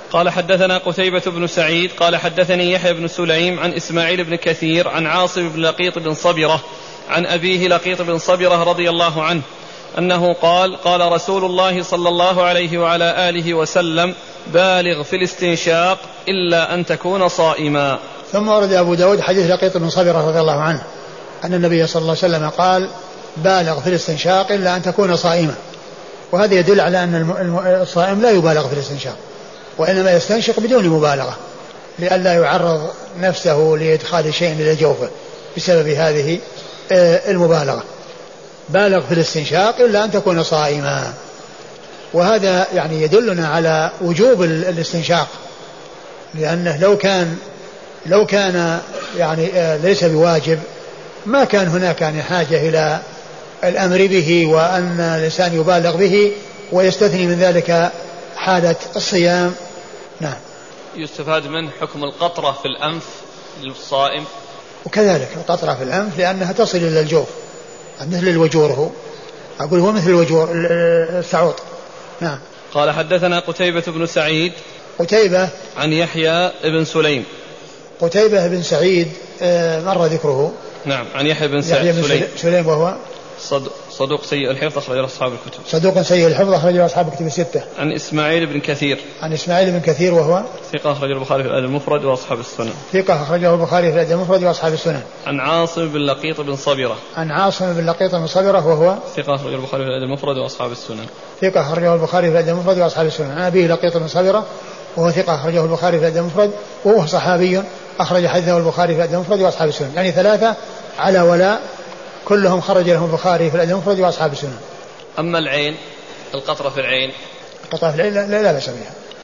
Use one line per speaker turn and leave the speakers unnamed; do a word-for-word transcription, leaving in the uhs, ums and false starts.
قال حدثنا قتيبة بن سعيد قال حدثني يحيى بن سليم عن إسماعيل بن كثير عن عاصم بن لقيط بن صبرة عن أبيه لقيط بن صبرة رضي الله عنه أنه قال قال رسول الله صلى الله عليه وعلى آله وسلم بالغ في الاستنشاق إلا أن تكون صائما.
ثم ورد أبو داود حديث لقيط بن صبرة رضي الله عنه أن النبي صلى الله عليه وسلم قال بالغ في الاستنشاق إلا أن تكون صائما، وهذا يدل على أن الصائم لا يبالغ في الاستنشاق، وإنما يستنشق بدون مبالغة لئلا يعرض نفسه لإدخال شيء إلى جوفه بسبب هذه المبالغة. بالغ في الاستنشاق إلا أن تكون صائما، وهذا يعني يدلنا على وجوب الاستنشاق، لأنه لو كان لو كان يعني ليس بواجب ما كان هناك يعني حاجة إلى الأمر به وأن الإنسان يبالغ به ويستثني من ذلك حالة الصيام. نعم.
يستفاد منه حكم القطرة في الأنف للصائم،
وكذلك القطرة في الأنف لأنها تصل إلى الجوف مثل الوجور، هو أقول هو مثل الوجور السعوط. نعم.
قال حدثنا قتيبة بن سعيد
قتيبة
عن يحيى بن سليم
قتيبة بن سعيد مر ذكره.
نعم. عن يحيى بن
يحيى بن سليم, سليم وهو
صدوق سيء الحفظ أخرج له أصحاب الكتب.
صدوق سيء الحفظ أخرج له أصحاب الكتب الستة.
عن إسماعيل بن كثير
عن إسماعيل بن كثير وهو
ثقة أخرج البخاري في الأدب المفرد وأصحاب السنن.
ثقة أخرجه البخاري في الأدب المفرد وأصحاب السنن.
عن عاصم بن لقيط بن صبرة
عن عاصم بن لقيط بن صبرة وهو
ثقة أخرج البخاري في الأدب المفرد وأصحاب السنن.
ثقة أخرجه البخاري في الأدب المفرد وأصحاب السنن. عن أبيه لقيط بن صبرة وهو ثقة أخرجه البخاري في الأدب المفرد وهو صحابي أخرج حديثه البخاري في الأدب المفرد وأصحاب السنن، يعني ثلاثة على ولا كلهم خرج لهم البخاري في الأدب المفرد وأصحاب السنن.
أما العين، القطرة في العين،
القطرة في العين لا, لا بأس بها.